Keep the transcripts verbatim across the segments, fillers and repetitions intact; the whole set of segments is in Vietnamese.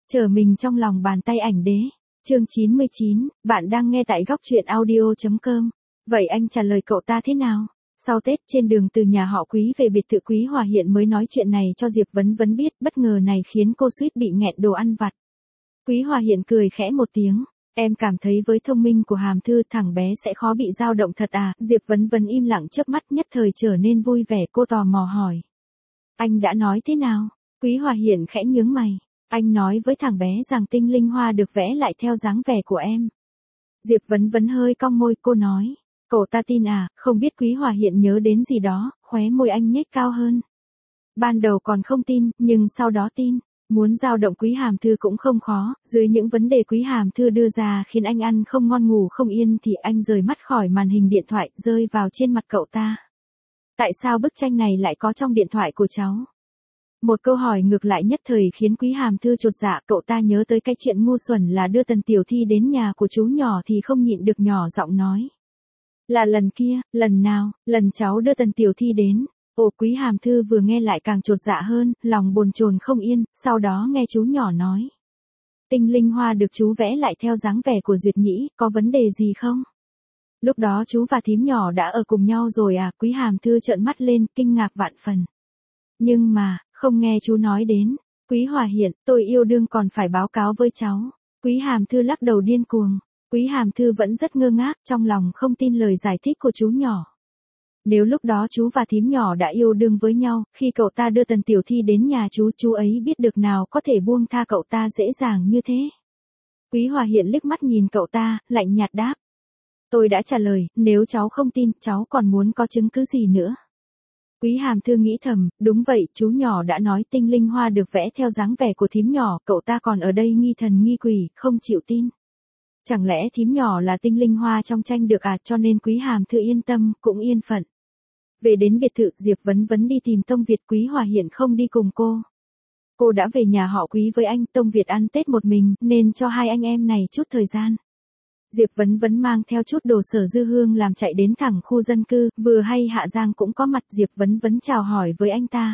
Trở mình trong lòng bàn tay ảnh đế. Chương chín mươi chín, bạn đang nghe tại góc truyện audio chấm com. Vậy anh trả lời cậu ta thế nào? Sau Tết trên đường từ nhà họ Quý về biệt thự, Quý Hòa Hiện mới nói chuyện này cho Diệp Vấn Vấn biết, bất ngờ này khiến cô suýt bị nghẹn đồ ăn vặt. Quý Hòa Hiện cười khẽ một tiếng, em cảm thấy với thông minh của Hàm Thư thằng bé sẽ khó bị dao động thật à? Diệp Vấn Vấn im lặng chớp mắt, nhất thời trở nên vui vẻ, cô tò mò hỏi. Anh đã nói thế nào? Quý Hòa Hiện khẽ nhướng mày. Anh nói với thằng bé rằng tinh linh hoa được vẽ lại theo dáng vẻ của em. Diệp Vấn Vấn hơi cong môi, cô nói. Cậu ta tin à? Không biết Quý Hòa Hiện nhớ đến gì đó, khóe môi anh nhếch cao hơn. Ban đầu còn không tin, nhưng sau đó tin. Muốn dao động Quý Hàm Thư cũng không khó, dưới những vấn đề Quý Hàm Thư đưa ra khiến anh ăn không ngon ngủ không yên thì anh rời mắt khỏi màn hình điện thoại, rơi vào trên mặt cậu ta. Tại sao bức tranh này lại có trong điện thoại của cháu? Một câu hỏi ngược lại nhất thời khiến Quý Hàm Thư chột dạ, cậu ta nhớ tới cái chuyện ngu xuẩn là đưa Tần Tiểu Thi đến nhà của chú nhỏ thì không nhịn được nhỏ giọng nói. Là lần kia, lần nào, lần cháu đưa Tần Tiểu Thi đến. Ồ, Quý Hàm Thư vừa nghe lại càng chột dạ hơn, lòng bồn chồn không yên, sau đó nghe chú nhỏ nói. Tinh linh hoa được chú vẽ lại theo dáng vẻ của Duyệt Nhĩ, có vấn đề gì không? Lúc đó chú và thím nhỏ đã ở cùng nhau rồi à? Quý Hàm Thư trợn mắt lên, kinh ngạc vạn phần. Nhưng mà, không nghe chú nói đến. Quý Hòa Hiện, tôi yêu đương còn phải báo cáo với cháu. Quý Hàm Thư lắc đầu điên cuồng. Quý Hàm Thư vẫn rất ngơ ngác, trong lòng không tin lời giải thích của chú nhỏ. Nếu lúc đó chú và thím nhỏ đã yêu đương với nhau, khi cậu ta đưa Tần Tiểu Thi đến nhà chú, chú ấy biết được nào có thể buông tha cậu ta dễ dàng như thế. Quý Hòa Hiện liếc mắt nhìn cậu ta, lạnh nhạt đáp. Tôi đã trả lời, nếu cháu không tin, cháu còn muốn có chứng cứ gì nữa? Quý Hàm Thư nghĩ thầm, đúng vậy, chú nhỏ đã nói tinh linh hoa được vẽ theo dáng vẻ của thím nhỏ, cậu ta còn ở đây nghi thần nghi quỷ, không chịu tin. Chẳng lẽ thím nhỏ là tinh linh hoa trong tranh được à? Cho nên Quý Hàm Thư yên tâm, cũng yên phận. Về đến biệt thự, Diệp Vấn Vấn đi tìm Tông Việt, Quý Hòa Hiện không đi cùng cô. Cô đã về nhà họ Quý với anh, Tông Việt ăn Tết một mình, nên cho hai anh em này chút thời gian. Diệp Vấn Vấn mang theo chút đồ Sở Dư Hương làm chạy đến thẳng khu dân cư, vừa hay Hạ Giang cũng có mặt, Diệp Vấn Vấn chào hỏi với anh ta.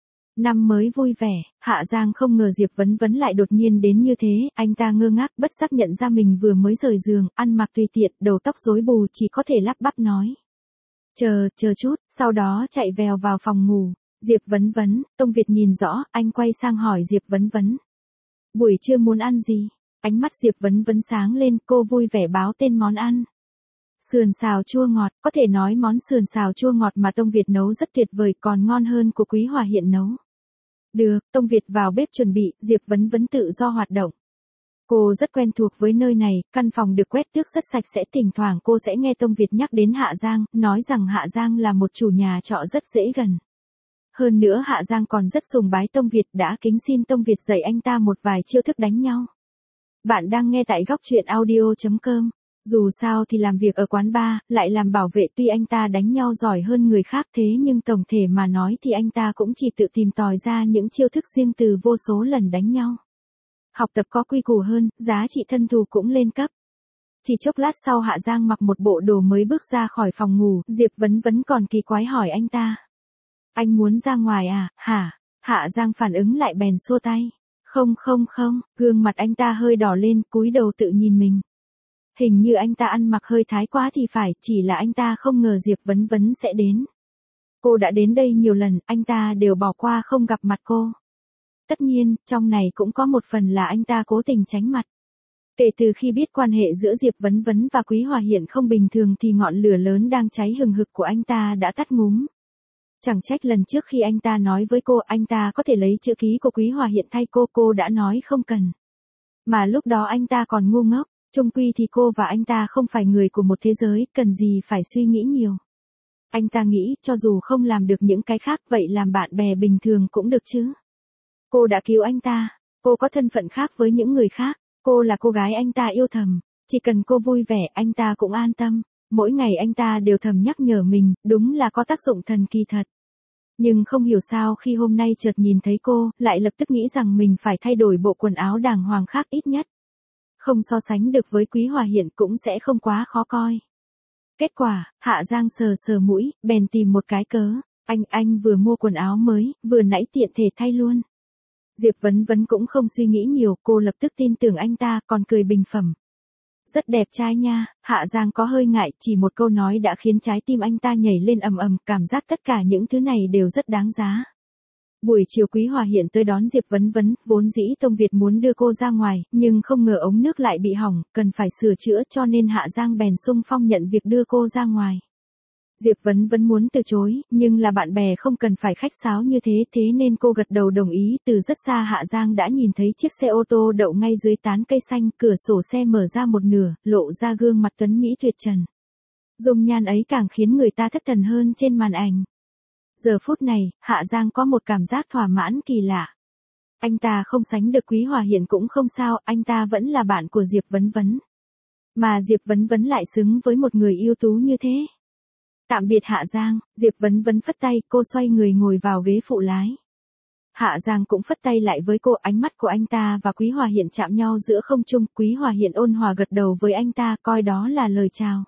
Năm mới vui vẻ, Hạ Giang không ngờ Diệp Vấn Vấn lại đột nhiên đến như thế, anh ta ngơ ngác, bất giác nhận ra mình vừa mới rời giường, ăn mặc tùy tiện, đầu tóc rối bù, chỉ có thể lắp bắp nói. Chờ, chờ chút, sau đó chạy vèo vào phòng ngủ. Diệp Vấn Vấn, Tông Việt nhìn rõ, anh quay sang hỏi Diệp Vấn Vấn. Buổi trưa muốn ăn gì? Ánh mắt Diệp Vấn Vấn sáng lên, cô vui vẻ báo tên món ăn. Sườn xào chua ngọt, có thể nói món sườn xào chua ngọt mà Tông Việt nấu rất tuyệt vời, còn ngon hơn của Quý Hòa Hiện nấu. Được, Tông Việt vào bếp chuẩn bị, Diệp Vấn Vấn tự do hoạt động. Cô rất quen thuộc với nơi này, căn phòng được quét tước rất sạch sẽ, thỉnh thoảng cô sẽ nghe Tông Việt nhắc đến Hạ Giang, nói rằng Hạ Giang là một chủ nhà trọ rất dễ gần. Hơn nữa Hạ Giang còn rất sùng bái Tông Việt, đã kính xin Tông Việt dạy anh ta một vài chiêu thức đánh nhau. Bạn đang nghe tại góc truyện audio chấm com. Dù sao thì làm việc ở quán bar, lại làm bảo vệ, tuy anh ta đánh nhau giỏi hơn người khác thế nhưng tổng thể mà nói thì anh ta cũng chỉ tự tìm tòi ra những chiêu thức riêng từ vô số lần đánh nhau. Học tập có quy củ hơn, giá trị thân thù cũng lên cấp. Chỉ chốc lát sau Hạ Giang mặc một bộ đồ mới bước ra khỏi phòng ngủ, Diệp Vấn Vấn còn kỳ quái hỏi anh ta. Anh muốn ra ngoài à, hả? Hạ Giang phản ứng lại bèn xua tay. Không không không, gương mặt anh ta hơi đỏ lên, cúi đầu tự nhìn mình. Hình như anh ta ăn mặc hơi thái quá thì phải, chỉ là anh ta không ngờ Diệp Vấn Vấn sẽ đến. Cô đã đến đây nhiều lần, anh ta đều bỏ qua không gặp mặt cô. Tất nhiên, trong này cũng có một phần là anh ta cố tình tránh mặt. Kể từ khi biết quan hệ giữa Diệp Vấn Vấn và Quý Hòa Hiện không bình thường thì ngọn lửa lớn đang cháy hừng hực của anh ta đã tắt ngúm. Chẳng trách lần trước khi anh ta nói với cô anh ta có thể lấy chữ ký của Quý Hòa Hiện thay cô, cô đã nói không cần. Mà lúc đó anh ta còn ngu ngốc, chung quy thì cô và anh ta không phải người của một thế giới, cần gì phải suy nghĩ nhiều. Anh ta nghĩ cho dù không làm được những cái khác vậy làm bạn bè bình thường cũng được chứ. Cô đã cứu anh ta, cô có thân phận khác với những người khác, cô là cô gái anh ta yêu thầm, chỉ cần cô vui vẻ anh ta cũng an tâm. Mỗi ngày anh ta đều thầm nhắc nhở mình, đúng là có tác dụng thần kỳ thật. Nhưng không hiểu sao khi hôm nay chợt nhìn thấy cô, lại lập tức nghĩ rằng mình phải thay đổi bộ quần áo đàng hoàng khác ít nhất. Không so sánh được với Quý Hòa Hiện cũng sẽ không quá khó coi. Kết quả, Hạ Giang sờ sờ mũi, bèn tìm một cái cớ. Anh, anh vừa mua quần áo mới, vừa nãy tiện thể thay luôn. Diệp Vấn Vấn cũng không suy nghĩ nhiều, cô lập tức tin tưởng anh ta, còn cười bình phẩm. Rất đẹp trai nha. Hạ Giang có hơi ngại, chỉ một câu nói đã khiến trái tim anh ta nhảy lên ầm ầm, cảm giác tất cả những thứ này đều rất đáng giá. Buổi chiều Quý Hòa Hiện tới đón Diệp Vấn Vấn, vốn dĩ Tông Việt muốn đưa cô ra ngoài, nhưng không ngờ ống nước lại bị hỏng, cần phải sửa chữa cho nên Hạ Giang bèn xung phong nhận việc đưa cô ra ngoài. Diệp Vấn Vấn muốn từ chối, nhưng là bạn bè không cần phải khách sáo như thế, thế nên cô gật đầu đồng ý. Từ rất xa Hạ Giang đã nhìn thấy chiếc xe ô tô đậu ngay dưới tán cây xanh, cửa sổ xe mở ra một nửa, lộ ra gương mặt tuấn mỹ tuyệt trần. Dung nhan ấy càng khiến người ta thất thần hơn trên màn ảnh. Giờ phút này, Hạ Giang có một cảm giác thỏa mãn kỳ lạ. Anh ta không sánh được Quý Hòa Hiện cũng không sao, anh ta vẫn là bạn của Diệp Vấn Vấn. Mà Diệp Vấn Vấn lại xứng với một người ưu tú như thế. Tạm biệt Hạ Giang, Diệp Vấn Vấn phất tay, cô xoay người ngồi vào ghế phụ lái. Hạ Giang cũng phất tay lại với cô, ánh mắt của anh ta và Quý Hòa Hiện chạm nhau giữa không trung, Quý Hòa Hiện ôn hòa gật đầu với anh ta, coi đó là lời chào.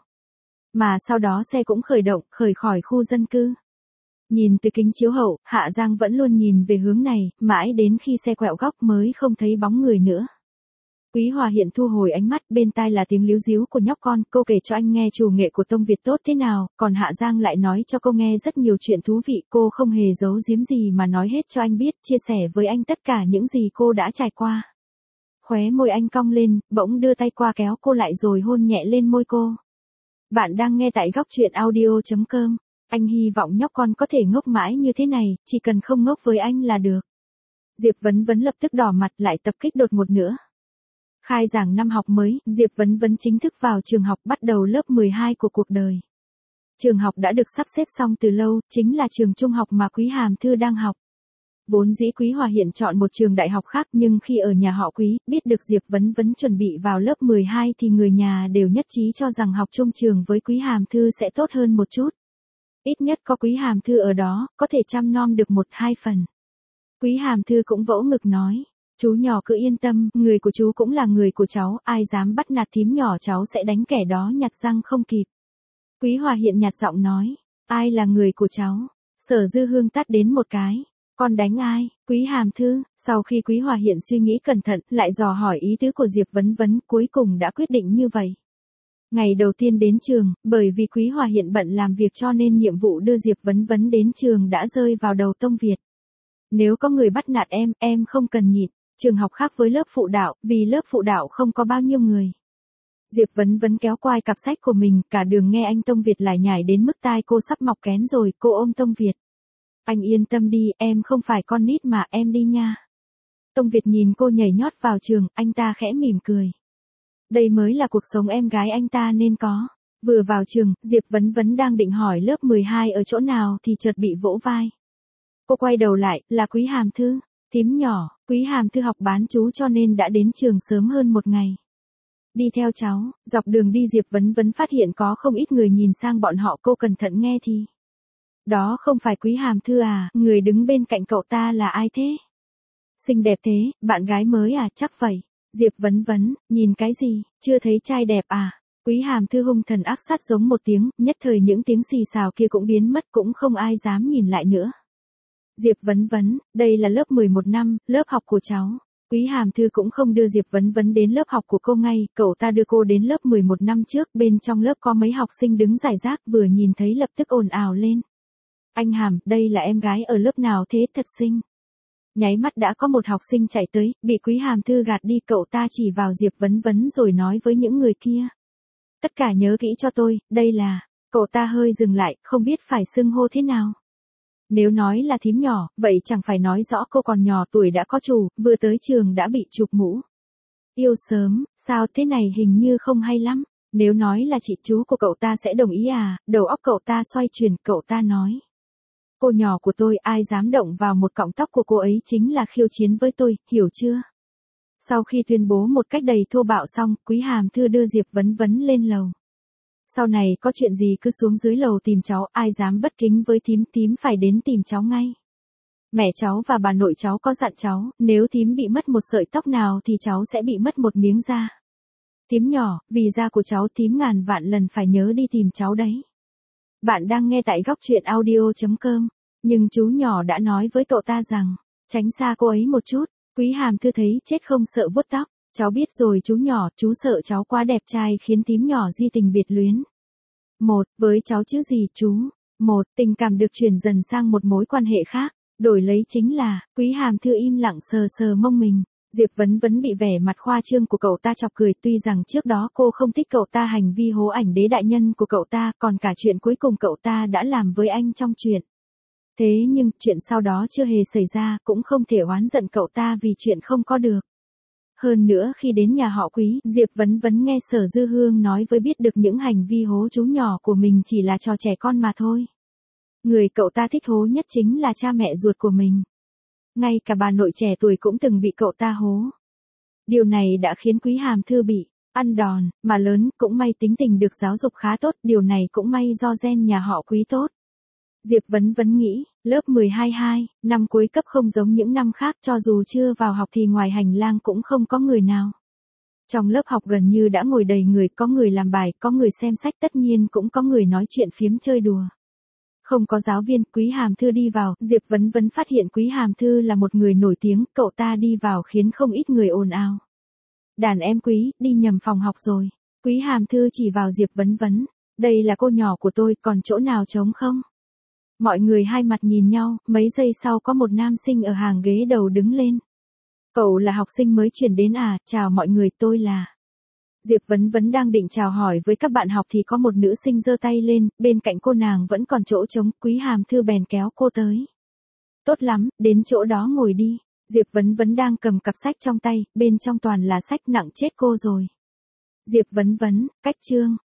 Mà sau đó xe cũng khởi động, khởi khỏi khu dân cư. Nhìn từ kính chiếu hậu, Hạ Giang vẫn luôn nhìn về hướng này, mãi đến khi xe quẹo góc mới không thấy bóng người nữa. Quý Hòa Hiện thu hồi ánh mắt, bên tai là tiếng líu díu của nhóc con, cô kể cho anh nghe chủ nghệ của Tông Việt tốt thế nào, còn Hạ Giang lại nói cho cô nghe rất nhiều chuyện thú vị, cô không hề giấu giếm gì mà nói hết cho anh biết, chia sẻ với anh tất cả những gì cô đã trải qua. Khóe môi anh cong lên, bỗng đưa tay qua kéo cô lại rồi hôn nhẹ lên môi cô. Bạn đang nghe tại góc truyện audio chấm com. Anh hy vọng nhóc con có thể ngốc mãi như thế này, chỉ cần không ngốc với anh là được. Diệp Vấn Vấn lập tức đỏ mặt lại tập kích đột ngột nữa. Khai giảng năm học mới, Diệp Vấn Vấn chính thức vào trường học bắt đầu lớp mười hai của cuộc đời. Trường học đã được sắp xếp xong từ lâu, chính là trường trung học mà Quý Hàm Thư đang học. Vốn dĩ Quý Hòa Hiện chọn một trường đại học khác nhưng khi ở nhà họ Quý, biết được Diệp Vấn Vấn chuẩn bị vào lớp mười hai thì người nhà đều nhất trí cho rằng học chung trường với Quý Hàm Thư sẽ tốt hơn một chút. Ít nhất có Quý Hàm Thư ở đó, có thể chăm nom được một hai phần. Quý Hàm Thư cũng vỗ ngực nói, chú nhỏ cứ yên tâm, người của chú cũng là người của cháu, ai dám bắt nạt thím nhỏ cháu sẽ đánh kẻ đó nhặt răng không kịp. Quý Hòa Hiện nhạt giọng nói, ai là người của cháu? Sở Dư Hương tát đến một cái, con đánh ai? Quý Hàm Thư, sau khi Quý Hòa Hiện suy nghĩ cẩn thận, lại dò hỏi ý tứ của Diệp Vấn Vấn, cuối cùng đã quyết định như vậy. Ngày đầu tiên đến trường, bởi vì Quý Hòa Hiện bận làm việc cho nên nhiệm vụ đưa Diệp Vấn Vấn đến trường đã rơi vào đầu Tông Việt. Nếu có người bắt nạt em, em không cần nhịn. Trường học khác với lớp phụ đạo, vì lớp phụ đạo không có bao nhiêu người. Diệp Vấn Vấn kéo quai cặp sách của mình, cả đường nghe anh Tông Việt lải nhải đến mức tai cô sắp mọc kén rồi, cô ôm Tông Việt. Anh yên tâm đi, em không phải con nít mà, em đi nha. Tông Việt nhìn cô nhảy nhót vào trường, anh ta khẽ mỉm cười. Đây mới là cuộc sống em gái anh ta nên có. Vừa vào trường, Diệp Vấn Vấn đang định hỏi lớp mười hai ở chỗ nào thì chợt bị vỗ vai. Cô quay đầu lại, là Quý Hàm Thư. Thím nhỏ, Quý Hàm Thư học bán trú cho nên đã đến trường sớm hơn một ngày. Đi theo cháu, dọc đường đi Diệp Vấn Vấn phát hiện có không ít người nhìn sang bọn họ, cô cẩn thận nghe thì. Đó không phải Quý Hàm Thư à, người đứng bên cạnh cậu ta là ai thế? Xinh đẹp thế, bạn gái mới à, chắc vậy. Diệp Vấn Vấn, nhìn cái gì, chưa thấy trai đẹp à? Quý Hàm Thư hung thần ác sát giống một tiếng, nhất thời những tiếng xì xào kia cũng biến mất, cũng không ai dám nhìn lại nữa. Diệp Vấn Vấn, đây là lớp mười một năm, lớp học của cháu. Quý Hàm Thư cũng không đưa Diệp Vấn Vấn đến lớp học của cô ngay, cậu ta đưa cô đến lớp mười một năm trước, bên trong lớp có mấy học sinh đứng rải rác, vừa nhìn thấy lập tức ồn ào lên. Anh Hàm, đây là em gái ở lớp nào thế, thật xinh. Nháy mắt đã có một học sinh chạy tới, bị Quý Hàm Thư gạt đi, cậu ta chỉ vào Diệp Vấn Vấn rồi nói với những người kia. Tất cả nhớ kỹ cho tôi, đây là, cậu ta hơi dừng lại, không biết phải xưng hô thế nào. Nếu nói là thím nhỏ, vậy chẳng phải nói rõ cô còn nhỏ tuổi đã có chủ, vừa tới trường đã bị chụp mũ. Yêu sớm, sao thế này hình như không hay lắm. Nếu nói là chị chú của cậu ta sẽ đồng ý à, đầu óc cậu ta xoay chuyển, cậu ta nói. Cô nhỏ của tôi, ai dám động vào một cọng tóc của cô ấy chính là khiêu chiến với tôi, hiểu chưa? Sau khi tuyên bố một cách đầy thô bạo xong, Quý Hàm Thư đưa Diệp Vấn Vấn lên lầu. Sau này có chuyện gì cứ xuống dưới lầu tìm cháu, ai dám bất kính với thím, thím phải đến tìm cháu ngay. Mẹ cháu và bà nội cháu có dặn cháu, nếu thím bị mất một sợi tóc nào thì cháu sẽ bị mất một miếng da. Thím nhỏ, vì da của cháu thím ngàn vạn lần phải nhớ đi tìm cháu đấy. Bạn đang nghe tại góc truyện audio chấm com, nhưng chú nhỏ đã nói với cậu ta rằng, tránh xa cô ấy một chút. Quý Hàm Thư thấy chết không sợ vuốt tóc. Cháu biết rồi chú nhỏ, chú sợ cháu quá đẹp trai khiến tím nhỏ di tình biệt luyến. Một, với cháu chứ gì chú. Một, tình cảm được chuyển dần sang một mối quan hệ khác. Đổi lấy chính là, Quý Hàm Thư im lặng sờ sờ mông mình. Diệp Vấn Vấn bị vẻ mặt khoa trương của cậu ta chọc cười, tuy rằng trước đó cô không thích cậu ta hành vi hố ảnh đế đại nhân của cậu ta, còn cả chuyện cuối cùng cậu ta đã làm với anh trong chuyện. Thế nhưng, chuyện sau đó chưa hề xảy ra, cũng không thể oán giận cậu ta vì chuyện không có được. Hơn nữa khi đến nhà họ Quý, Diệp Vấn Vấn nghe Sở Dư Hương nói với biết được những hành vi hố chú nhỏ của mình chỉ là trò trẻ con mà thôi. Người cậu ta thích hố nhất chính là cha mẹ ruột của mình. Ngay cả bà nội trẻ tuổi cũng từng bị cậu ta hố. Điều này đã khiến Quý Hàm Thư bị ăn đòn, mà lớn, cũng may tính tình được giáo dục khá tốt, điều này cũng may do gen nhà họ Quý tốt. Diệp Vấn Vấn nghĩ, lớp mười hai hai, năm cuối cấp không giống những năm khác, cho dù chưa vào học thì ngoài hành lang cũng không có người nào. Trong lớp học gần như đã ngồi đầy người, có người làm bài, có người xem sách, tất nhiên cũng có người nói chuyện phiếm chơi đùa. Không có giáo viên. Quý Hàm Thư đi vào, Diệp Vấn Vấn phát hiện Quý Hàm Thư là một người nổi tiếng, cậu ta đi vào khiến không ít người ồn ào. Đàn em Quý, đi nhầm phòng học rồi. Quý Hàm Thư chỉ vào Diệp Vấn Vấn, đây là cô nhỏ của tôi, còn chỗ nào trống không? Mọi người hai mặt nhìn nhau, mấy giây sau có một nam sinh ở hàng ghế đầu đứng lên. Cậu là học sinh mới chuyển đến à, chào mọi người, tôi là... Diệp Vấn Vấn đang định chào hỏi với các bạn học thì có một nữ sinh giơ tay lên, bên cạnh cô nàng vẫn còn chỗ trống, Quý Hàm Thư bèn kéo cô tới. Tốt lắm, đến chỗ đó ngồi đi. Diệp Vấn Vấn đang cầm cặp sách trong tay, bên trong toàn là sách, nặng chết cô rồi. Diệp Vấn Vấn, cách chương.